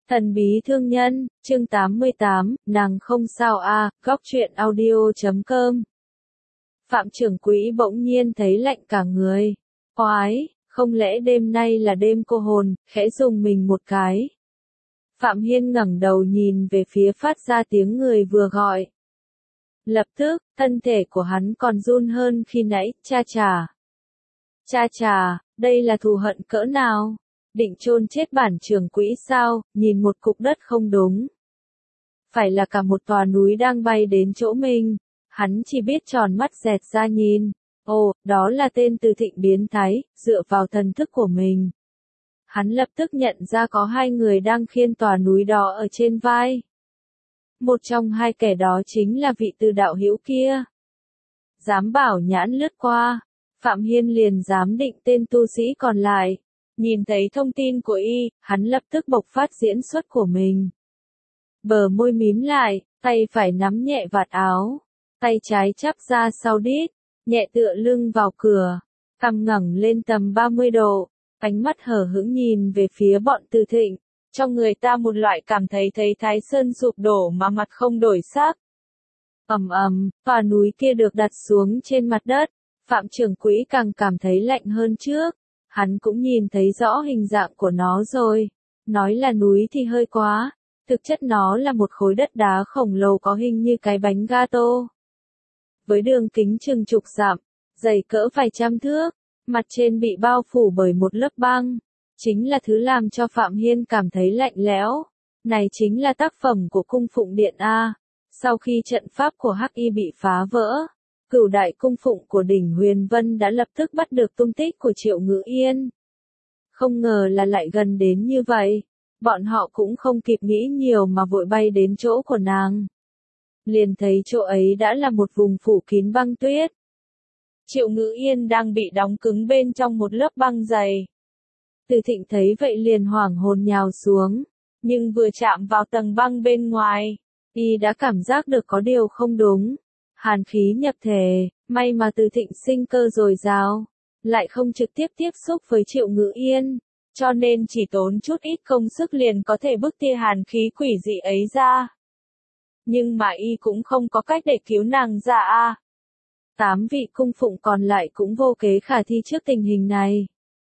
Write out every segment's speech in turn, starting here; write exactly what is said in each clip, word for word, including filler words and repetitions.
Thần bí thương nhân, chương tám mươi tám, nàng không sao a, góc truyện audio chấm com. Phạm trưởng quỹ bỗng nhiên thấy lạnh cả người. Oái, không lẽ đêm nay là đêm cô hồn, khẽ rùng mình một cái. Phạm Hiên ngẩng đầu nhìn về phía phát ra tiếng người vừa gọi. Lập tức, thân thể của hắn còn run hơn khi nãy, cha chà. Cha chà, đây là thù hận cỡ nào? Định chôn chết bản trưởng quỹ sao, nhìn một cục đất không đúng. Phải là cả một tòa núi đang bay đến chỗ mình, hắn chỉ biết tròn mắt dẹt ra nhìn. Ồ, đó là tên Từ Thịnh biến thái, dựa vào thần thức của mình. Hắn lập tức nhận ra có hai người đang khiêng tòa núi đó ở trên vai. Một trong hai kẻ đó chính là vị Từ đạo hữu kia. Dám bảo nhãn lướt qua, Phạm Hiên liền giám định tên tu sĩ còn lại. Nhìn thấy thông tin của y, hắn lập tức bộc phát diễn xuất của mình. Bờ môi mím lại, tay phải nắm nhẹ vạt áo, tay trái chắp ra sau đít, nhẹ tựa lưng vào cửa, cằm ngẩng lên tầm ba mươi độ, ánh mắt hờ hững nhìn về phía bọn Từ Thịnh, trong người ta một loại cảm thấy thấy Thái Sơn sụp đổ mà mặt không đổi sắc. Ầm ầm, tòa núi kia được đặt xuống trên mặt đất, Phạm trưởng quỹ càng cảm thấy lạnh hơn trước. Hắn cũng nhìn thấy rõ hình dạng của nó rồi. Nói là núi thì hơi quá. Thực chất nó là một khối đất đá khổng lồ có hình như cái bánh gato. Với đường kính chừng chục dặm, dày cỡ vài trăm thước, mặt trên bị bao phủ bởi một lớp băng. Chính là thứ làm cho Phạm Hiên cảm thấy lạnh lẽo. Này chính là tác phẩm của cung phụng điện A. Sau khi trận pháp của Hắc Y bị phá vỡ, Cửu đại cung phụng của đỉnh Huyền Vân đã lập tức bắt được tung tích của Triệu Ngữ Yên. Không ngờ là lại gần đến như vậy. Bọn họ cũng không kịp nghĩ nhiều mà vội bay đến chỗ của nàng. Liền thấy chỗ ấy đã là một vùng phủ kín băng tuyết. Triệu Ngữ Yên đang bị đóng cứng bên trong một lớp băng dày. Từ Thịnh thấy vậy liền hoảng hồn nhào xuống. Nhưng vừa chạm vào tầng băng bên ngoài, y đã cảm giác được có điều không đúng. Hàn khí nhập thể, may mà Từ Thịnh sinh cơ dồi dào, lại không trực tiếp tiếp xúc với Triệu Ngữ Yên, cho nên chỉ tốn chút ít công sức liền có thể bức tia hàn khí quỷ dị ấy ra. Nhưng mà y cũng không có cách để cứu nàng ra a. Tám vị cung phụng còn lại cũng vô kế khả thi trước tình hình này.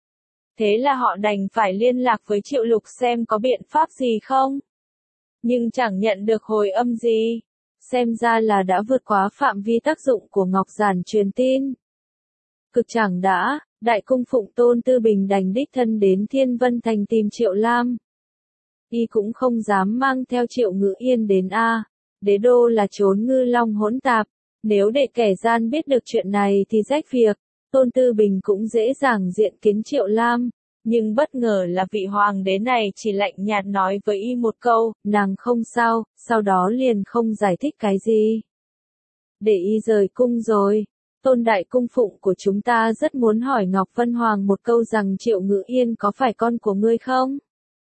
Thế là họ đành phải liên lạc với Triệu Lục xem có biện pháp gì không. Nhưng chẳng nhận được hồi âm gì. Xem ra là đã vượt quá phạm vi tác dụng của Ngọc Giản truyền tin. Cực chẳng đã, đại cung phụng Tôn Tư Bình đành đích thân đến Thiên Vân Thành tìm Triệu Lam. Y cũng không dám mang theo Triệu Ngữ Yên đến A. Đế đô là chốn ngư long hỗn tạp, nếu để kẻ gian biết được chuyện này thì rách việc. Tôn Tư Bình cũng dễ dàng diện kiến Triệu Lam. Nhưng bất ngờ là vị hoàng đế này chỉ lạnh nhạt nói với y một câu, nàng không sao, sau đó liền không giải thích cái gì. Để y rời cung rồi. Tôn đại cung phụng của chúng ta rất muốn hỏi Ngọc Vân Hoàng một câu rằng Triệu Ngữ Yên có phải con của ngươi không?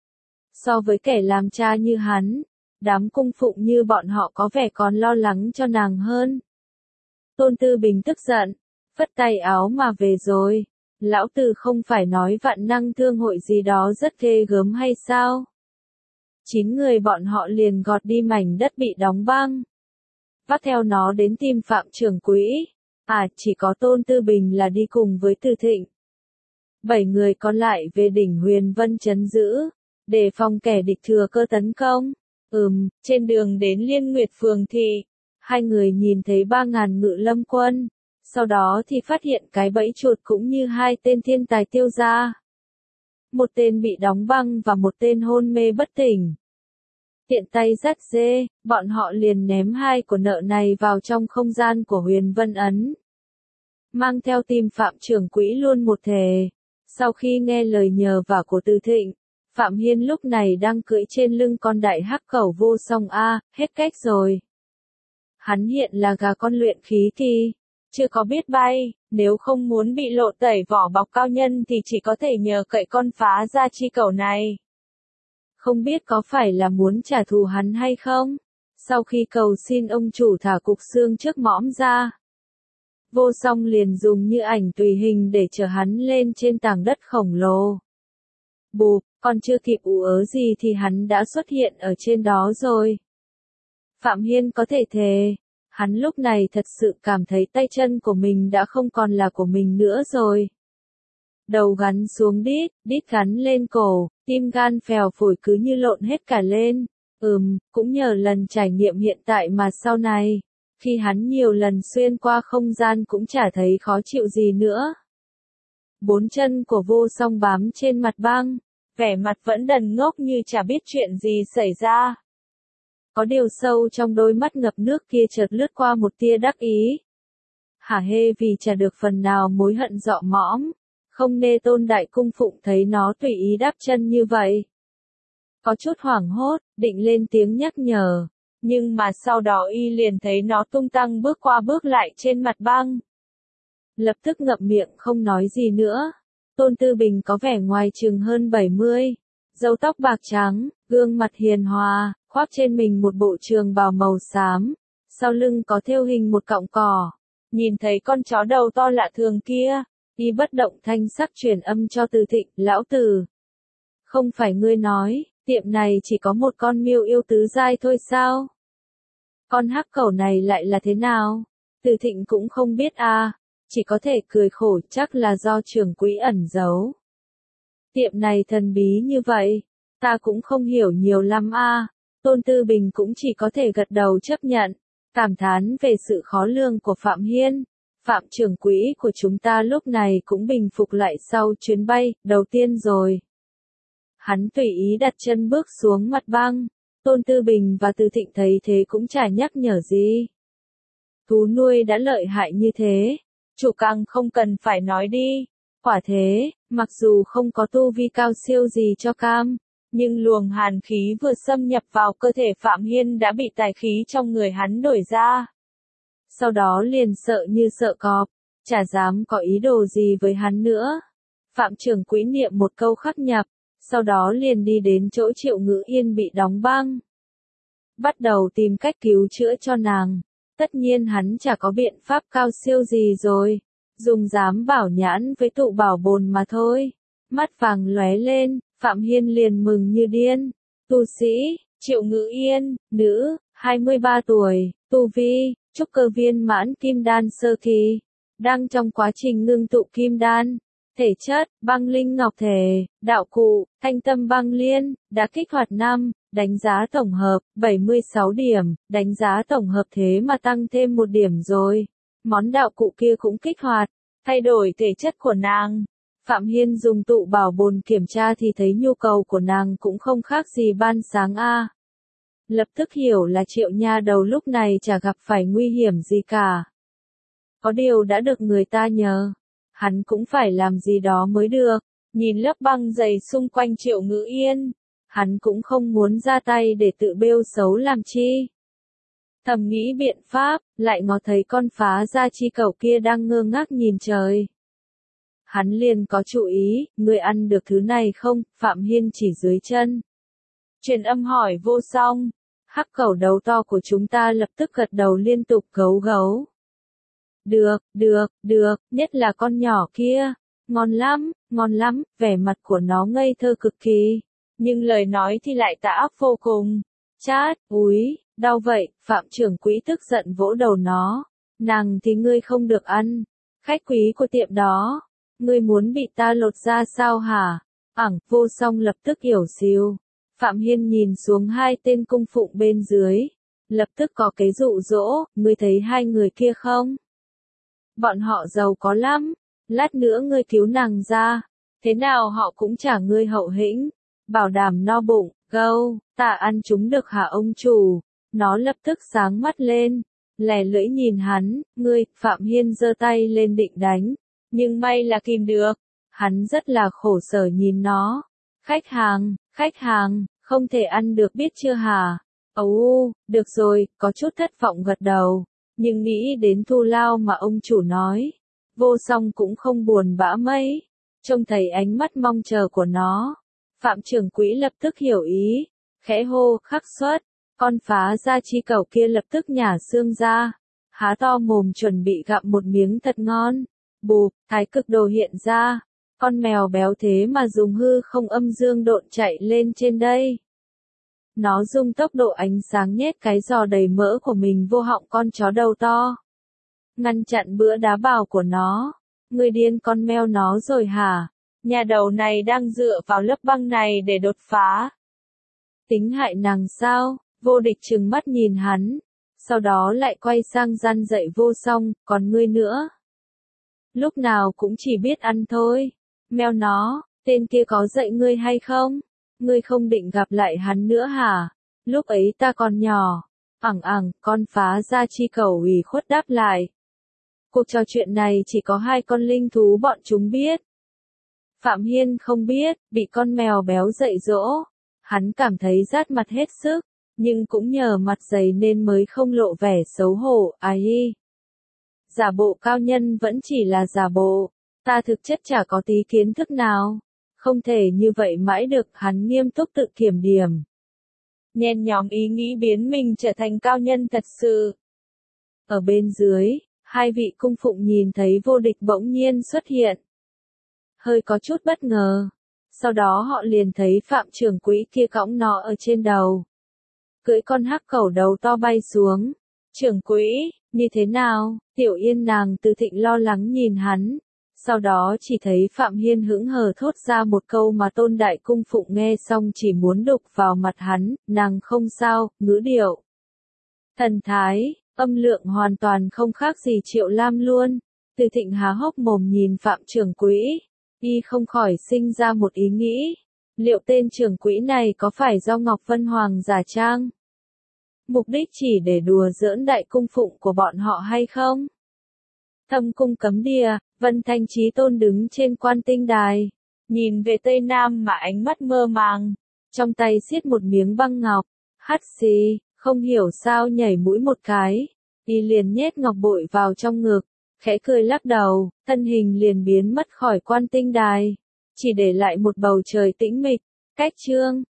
So với kẻ làm cha như hắn, đám cung phụng như bọn họ có vẻ còn lo lắng cho nàng hơn. Tôn Tư Bình tức giận, phất tay áo mà về rồi. Lão Từ không phải nói vạn năng thương hội gì đó rất ghê gớm hay sao? Chín người bọn họ liền gọt đi mảnh đất bị đóng băng. Vắt theo nó đến tìm Phạm trưởng quỹ. À, chỉ có Tôn Tư Bình là đi cùng với Từ Thịnh. Bảy người còn lại về đỉnh Huyền Vân trấn giữ, đề phòng kẻ địch thừa cơ tấn công. Ừm, trên đường đến Liên Nguyệt Phường thì, hai người nhìn thấy ba ngàn ngự lâm quân. Sau đó thì phát hiện cái bẫy chuột cũng như hai tên thiên tài tiêu ra. Một tên bị đóng băng và một tên hôn mê bất tỉnh. Tiện tay dắt dê, bọn họ liền ném hai của nợ này vào trong không gian của Huyền Vân Ấn. Mang theo tìm Phạm trưởng quỹ luôn một thể. Sau khi nghe lời nhờ vả của Từ Thịnh, Phạm Hiên lúc này đang cưỡi trên lưng con đại hắc cẩu vô song A, hết cách rồi. Hắn hiện là gà con luyện khí kỳ. Chưa có biết bay, nếu không muốn bị lộ tẩy vỏ bọc cao nhân thì chỉ có thể nhờ cậy con phá ra chi cẩu này. Không biết có phải là muốn trả thù hắn hay không? Sau khi cầu xin ông chủ thả cục xương trước mõm ra, vô song liền dùng như ảnh tùy hình để chở hắn lên trên tảng đất khổng lồ. Bụp, Còn chưa kịp ú ớ gì thì hắn đã xuất hiện ở trên đó rồi. Phạm Hiên có thể thề, hắn lúc này thật sự cảm thấy tay chân của mình đã không còn là của mình nữa rồi. Đầu gắn xuống đít, đít gắn lên cổ, tim gan phèo phổi cứ như lộn hết cả lên. Ừm, cũng nhờ lần trải nghiệm hiện tại mà sau này, khi hắn nhiều lần xuyên qua không gian cũng chả thấy khó chịu gì nữa. Bốn chân của Vô Song bám trên mặt băng, vẻ mặt vẫn đần ngốc như chả biết chuyện gì xảy ra. Có điều sâu trong đôi mắt ngập nước kia chợt lướt qua một tia đắc ý. Hả hê vì chả được phần nào mối hận dọ mõm, không nê Tôn Đại Cung Phụng thấy nó tùy ý đáp chân như vậy. Có chút hoảng hốt, định lên tiếng nhắc nhở, nhưng mà sau đó y liền thấy nó tung tăng bước qua bước lại trên mặt băng. Lập tức ngậm miệng không nói gì nữa. Tôn Tư Bình có vẻ ngoài chừng hơn bảy mươi, râu tóc bạc trắng, gương mặt hiền hòa, khoác trên mình một bộ trường bào màu xám, sau lưng có thêu hình một cọng cỏ. Nhìn thấy con chó đầu to lạ thường kia, y bất động thanh sắc truyền âm cho Từ Thịnh, lão Từ. Không phải ngươi nói, tiệm này chỉ có một con miêu yêu tứ giai thôi sao? Con hắc cẩu này lại là thế nào? Từ Thịnh cũng không biết à, chỉ có thể cười khổ, chắc là do trưởng quỹ ẩn giấu. Tiệm này thần bí như vậy, ta cũng không hiểu nhiều lắm à. Tôn Tư Bình cũng chỉ có thể gật đầu chấp nhận, cảm thán về sự khó lường của Phạm Hiên. Phạm trưởng quỹ của chúng ta lúc này cũng bình phục lại sau chuyến bay đầu tiên rồi. Hắn tùy ý đặt chân bước xuống mặt băng. Tôn Tư Bình và Từ Thịnh thấy thế cũng chả nhắc nhở gì. Thú nuôi đã lợi hại như thế, chủ càng không cần phải nói đi. Quả thế, mặc dù không có tu vi cao siêu gì cho cam, nhưng luồng hàn khí vừa xâm nhập vào cơ thể Phạm Hiên đã bị tài khí trong người hắn đổi ra. Sau đó liền sợ như sợ cọp, chả dám có ý đồ gì với hắn nữa. Phạm trưởng quỹ niệm một câu khắc nhập, sau đó liền đi đến chỗ Triệu Ngữ Yên bị đóng băng. Bắt đầu tìm cách cứu chữa cho nàng. Tất nhiên hắn chả có biện pháp cao siêu gì rồi, dùng giám bảo nhãn với tụ bảo bồn mà thôi. Mắt vàng lóe lên, Phạm Hiên liền mừng như điên. Tu sĩ, Triệu Ngữ Yên, nữ, hai mươi ba tuổi, tu vi, trúc cơ viên mãn kim đan sơ kỳ, đang trong quá trình ngưng tụ kim đan. Thể chất, băng linh ngọc thể, đạo cụ, thanh tâm băng liên, đã kích hoạt năm, đánh giá tổng hợp, bảy mươi sáu điểm, đánh giá tổng hợp thế mà tăng thêm một điểm rồi. Món đạo cụ kia cũng kích hoạt, thay đổi thể chất của nàng. Phạm Hiên dùng tụ bảo bồn kiểm tra thì thấy nhu cầu của nàng cũng không khác gì ban sáng a. Lập tức hiểu là Triệu nha đầu lúc này chả gặp phải nguy hiểm gì cả. Có điều đã được người ta nhờ, hắn cũng phải làm gì đó mới được. Nhìn lớp băng dày xung quanh Triệu Ngữ Yên, hắn cũng không muốn ra tay để tự bêu xấu làm chi. Thầm nghĩ biện pháp, lại ngó thấy con phá gia chi cẩu kia đang ngơ ngác nhìn trời. Hắn liền có chú ý, ngươi ăn được thứ này không? Phạm Hiên chỉ dưới chân. Truyền âm hỏi Vô Song. Hắc cẩu đầu to của chúng ta lập tức gật đầu liên tục gấu gấu. Được, được, được, nhất là con nhỏ kia. Ngon lắm, ngon lắm, vẻ mặt của nó ngây thơ cực kỳ. Nhưng lời nói thì lại tà ác vô cùng. Chát, úi, đau vậy, Phạm trưởng quỹ tức giận vỗ đầu nó. Nàng thì ngươi không được ăn. Khách quý của tiệm đó. Ngươi muốn bị ta lột ra sao hả? Ẳng, Vô Song lập tức hiểu xìu. Phạm Hiên nhìn xuống hai tên cung phụng bên dưới. Lập tức có cái dụ dỗ, ngươi thấy hai người kia không? Bọn họ giàu có lắm. Lát nữa ngươi cứu nàng ra. Thế nào họ cũng trả ngươi hậu hĩnh. Bảo đảm no bụng, gâu, ta ăn chúng được hả ông chủ? Nó lập tức sáng mắt lên. Lè lưỡi nhìn hắn, ngươi, Phạm Hiên giơ tay lên định đánh. Nhưng may là kìm được. Hắn rất là khổ sở nhìn nó. Khách hàng, khách hàng, không thể ăn được biết chưa hả? Ồ, được rồi, có chút thất vọng gật đầu. Nhưng nghĩ đến thù lao mà ông chủ nói. Vô Song cũng không buồn bã mấy. Trông thấy ánh mắt mong chờ của nó. Phạm trưởng quỹ lập tức hiểu ý. Khẽ hô, khắc suất. Con phá gia chi cẩu kia lập tức nhả xương ra. Há to mồm chuẩn bị gặm một miếng thật ngon. Bụp, thái cực đồ hiện ra. Con mèo béo thế mà dùng hư không âm dương độn chạy lên trên đây. Nó dùng tốc độ ánh sáng nhét cái giò đầy mỡ của mình vô họng con chó đầu to. Ngăn chặn bữa đá bào của nó. Người điên con meo nó rồi hả? Nhà đầu này đang dựa vào lớp băng này để đột phá. Tính hại nàng sao? Vô Địch trừng mắt nhìn hắn. Sau đó lại quay sang gian dạy Vô Song, còn ngươi nữa. Lúc nào cũng chỉ biết ăn thôi. Meo nó, tên kia có dạy ngươi hay không? Ngươi không định gặp lại hắn nữa hả? Lúc ấy ta còn nhỏ. Ẳng ẳng, con phá ra chi cầu ủy khuất đáp lại. Cuộc trò chuyện này chỉ có hai con linh thú bọn chúng biết. Phạm Hiên không biết, bị con mèo béo dạy dỗ. Hắn cảm thấy rát mặt hết sức, nhưng cũng nhờ mặt dày nên mới không lộ vẻ xấu hổ, ai. Giả bộ cao nhân vẫn chỉ là giả bộ, ta thực chất chả có tí kiến thức nào. Không thể như vậy mãi được, hắn nghiêm túc tự kiểm điểm. Nhen nhóm ý nghĩ biến mình trở thành cao nhân thật sự. Ở bên dưới, hai vị cung phụng nhìn thấy Vô Địch bỗng nhiên xuất hiện. Hơi có chút bất ngờ. Sau đó họ liền thấy Phạm trưởng quỹ kia cõng nó ở trên đầu. Cưỡi con hắc cẩu đầu to bay xuống. Trưởng quỹ, như thế nào? Tiểu Yên nàng từ Thịnh lo lắng nhìn hắn. Sau đó chỉ thấy Phạm Hiên hững hờ thốt ra một câu mà Tôn Đại Cung Phụng nghe xong chỉ muốn đục vào mặt hắn, nàng không sao, ngữ điệu. Thần thái, âm lượng hoàn toàn không khác gì Triệu Lam luôn. Từ Thịnh há hốc mồm nhìn Phạm trưởng quỹ, y không khỏi sinh ra một ý nghĩ. Liệu tên trưởng quỹ này có phải do Ngọc Vân Hoàng giả trang? Mục đích chỉ để đùa giỡn Đại Cung Phụng của bọn họ hay không? Thâm cung cấm địa, Vân Thanh Chí Tôn đứng trên quan tinh đài, nhìn về Tây Nam mà ánh mắt mơ màng, trong tay siết một miếng băng ngọc, hắt xì, không hiểu sao nhảy mũi một cái, y liền nhét ngọc bội vào trong ngực, khẽ cười lắc đầu, thân hình liền biến mất khỏi quan tinh đài, chỉ để lại một bầu trời tĩnh mịch, cách chương.